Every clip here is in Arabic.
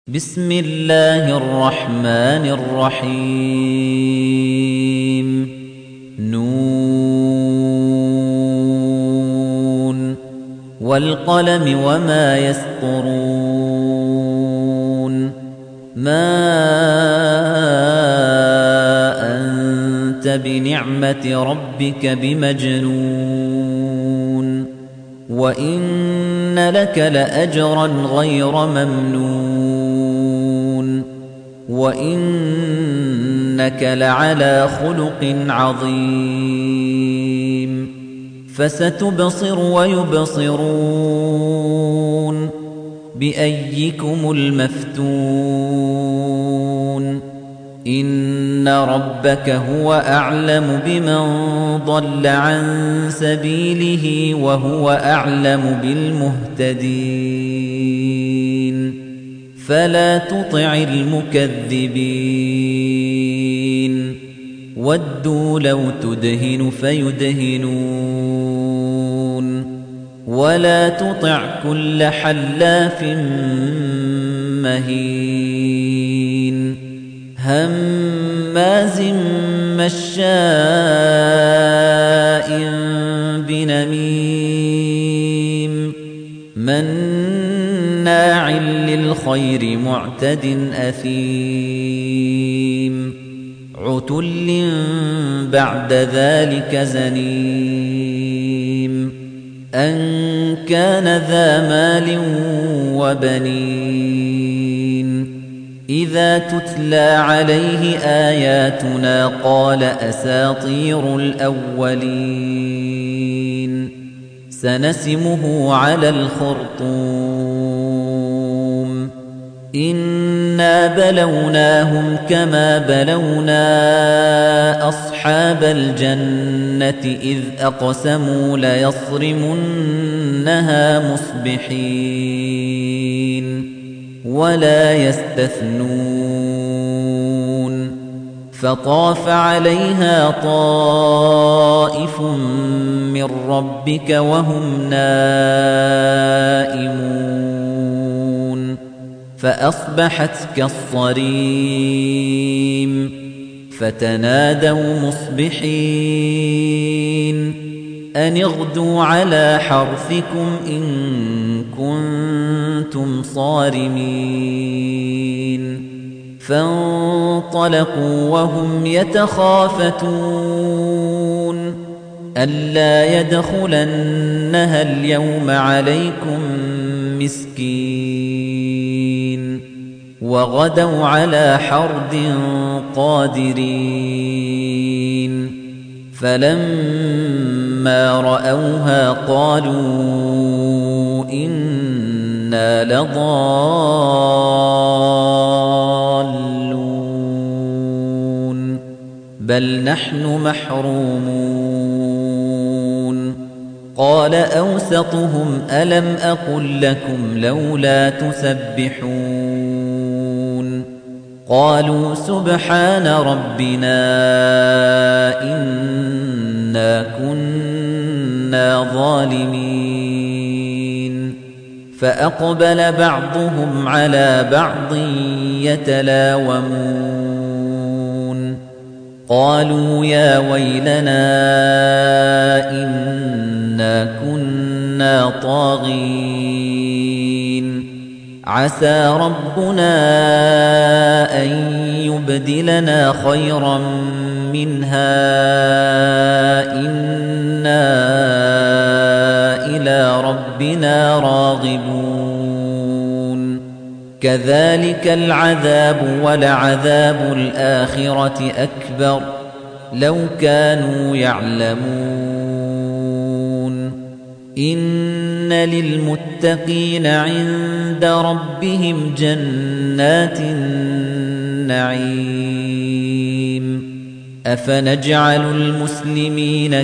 بسم الله الرحمن الرحيم نون والقلم وما يسطرون ما أنت بنعمة ربك بمجنون وإن لك لأجرا غير ممنون وَإِنَّكَ لَعَلَى خُلُقٍ عَظِيمٍ فَسَتُبْصِرُ وَيُبْصِرُونَ بِأَييِّكُمُ الْمَفْتُونُ إِنَّ رَبَّكَ هُوَ أَعْلَمُ بِمَنْ ضَلَّ عَن سَبِيلِهِ وَهُوَ أَعْلَمُ بِالْمُهْتَدِينَ فَلَا تُطِعِ الْمُكَذِّبِينَ وَدُّوا لَوْ تُدْهِنُ فَيُدْهِنُونَ وَلَا تُطِعْ كُلَّ حَلَّافٍ مَّهِينٍ هَمَّازٍ مَّشَّاءٍ بِنَمِيمٍ مَّنَّاعٍ لِّلْخَيْرِ مُعْتَدٍ أَثِيمٍ عُتُلٍّ بَعْدَ ذَلِكَ زَنِيمٍ أَن كَانَ ذَا مَالٍ وَبَنِينَ إِذَا تُتْلَى عَلَيْهِ آيَاتُنَا قَالَ أَسَاطِيرُ الْأَوَّلِينَ سَنَسِمُهُ عَلَى الْخُرْطُومِ إِنَّا بَلَوْنَاهُمْ كَمَا بَلَوْنَا أَصْحَابَ الْجَنَّةِ إِذْ أَقْسَمُوا لَيَصْرِمُنَّهَا مُصْبِحِينَ وَلَا يَسْتَثْنُونَ فَطَافَ عَلَيْهَا طَائِفٌ مِّن رَّبِّكَ وَهُمْ نَائِمُونَ فَأَصْبَحَتْ كَالصَّرِيمِ فَتَنَادَوْا مُصْبِحِينَ أَنِ اغْدُوا عَلَىٰ حَرْثِكُمْ إِن كُنتُمْ صَارِمِينَ فَانطَلَقُوا وَهُمْ يَتَخَافَتُونَ أَلَّا يَدْخُلَنَّهَا الْيَوْمَ عَلَيْكُمْ مِسْكِينٌ وَغَدَوْا عَلَىٰ حَرْدٍ قَادِرِينَ فَلَمَّا رَأَوْهَا قَالُوا إِنَّا لَضَالُّونَ بَلْ نَحْنُ مَحْرُومُونَ قَالَ أَوْسَطُهُمْ أَلَمْ أَقُل لَّكُمْ لَوْلَا تُسَبِّحُونَ قَالُوا سُبْحَانَ رَبِّنَا إِنَّا كُنَّا ظَالِمِينَ فَأَقْبَلَ بَعْضُهُمْ عَلَىٰ بَعْضٍ يَتَلَاوَمُونَ قَالُوا يَا وَيْلَنَا إِنَّا كُنَّا طَاغِينَ عَسَىٰ رَبُّنَا أَن يُبْدِلَنَا خَيْرًا مِّنْهَا إِنَّا إِلَىٰ رَبِّنَا رَاغِبُونَ كَذَٰلِكَ الْعَذَابُ وَلَعَذَابُ الْآخِرَةِ أَكْبَرُ لَوْ كَانُوا يَعْلَمُونَ إِنَّ لِلْمُتَّقِينَ عِندَ رَبِّهِمْ جَنَّاتِ النَّعِيمِ أَفَنَجْعَلُ الْمُسْلِمِينَ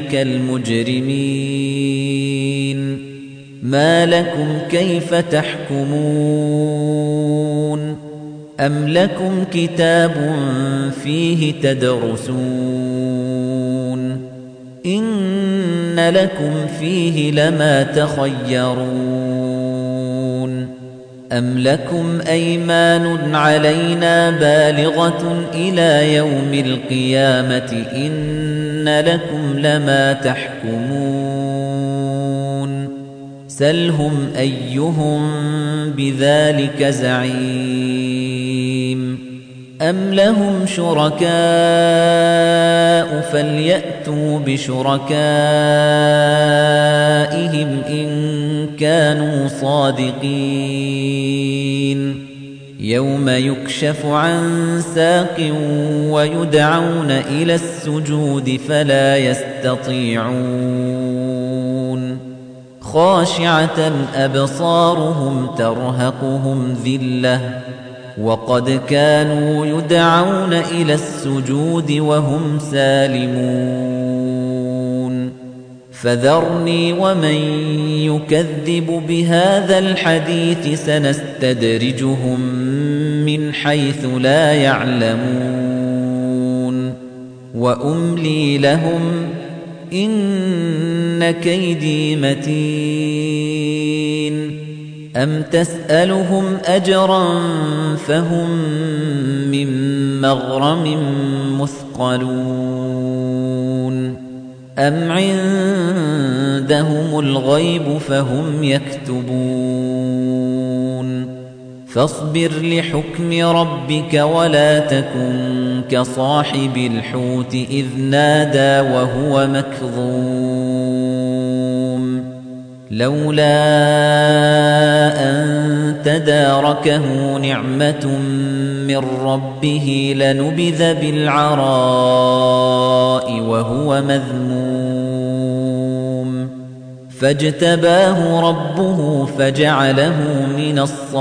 كَالْمُجْرِمِينَ مَا لَكُمْ كَيْفَ تَحْكُمُونَ أَمْ لَكُمْ كِتَابٌ فِيهِ تَدْرُسُونَ إِنَّ لَكُمْ فِيهِ لَمَا تَخَيَّرُونَ أَمْ لَكُمْ أَيْمَانٌ عَلَيْنَا بَالِغَةٌ إِلَى يَوْمِ الْقِيَامَةِ إِنَّ لَكُمْ لَمَا تَحْكُمُونَ سَلْهُمْ أَيُّهُم بِذَلِكَ زَعِيمٌ أَمْ لَهُمْ شُرَكَاءُ فَلْيَأْتُوا بِشُرَكَائِهِمْ إِن كَانُوا صَادِقِينَ يَوْمَ يُكْشَفُ عَن سَاقٍ وَيُدْعَوْنَ إِلَى السُّجُودِ فَلَا يَسْتَطِيعُونَ خَاشِعَةً أَبْصَارُهُمْ تَرْهَقُهُمْ ذِلَّةٌ وَقَدْ كَانُوا يُدْعَوْنَ إِلَى السُّجُودِ وَهُمْ سَالِمُونَ فَذَرْنِي وَمَن يُكَذِّبُ بِهَذَا الْحَدِيثِ سَنَسْتَدْرِجُهُم مِّنْ حَيْثُ لَا يَعْلَمُونَ وَأُمْلِي لَهُمْ إِنَّ كَيْدِي مَتِينٌ أَمْ تَسْأَلُهُمْ أَجْرًا فَهُمْ مِنْ مَغْرَمٍ مُثْقَلُونَ أَمْ عِندَهُمُ الْغَيْبُ فَهُمْ يَكْتُبُونَ فَاصْبِرْ لِحُكْمِ رَبِّكَ وَلَا تَكُنْ كَصَاحِبِ الْحُوتِ إِذْ نَادَى وَهُوَ مَكْظُومٌ لَوْلَا أَن تَدَارَكَهُ نِعْمَةٌ مِّن رَّبِّهِ لَنُبِذَ بِالْعَرَاءِ وَهُوَ مَذْمُومٌ فَاجْتَبَاهُ رَبُّهُ فَجَعَلَهُ مِنَ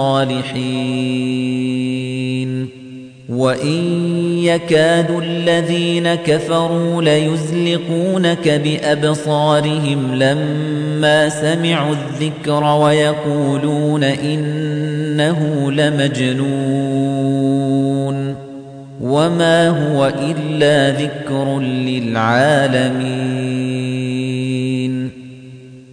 الصَّالِحِينَ وَإِن يَكَادُ الَّذِينَ كَفَرُوا لَيُزْلِقُونَكَ بِأَبْصَارِهِمْ لَمَّا سَمِعُوا الذِّكْرَ وَيَقُولُونَ إِنَّهُ لَمَجْنُونٌ وَمَا هُوَ إِلَّا ذِكْرٌ لِّلْعَالَمِينَ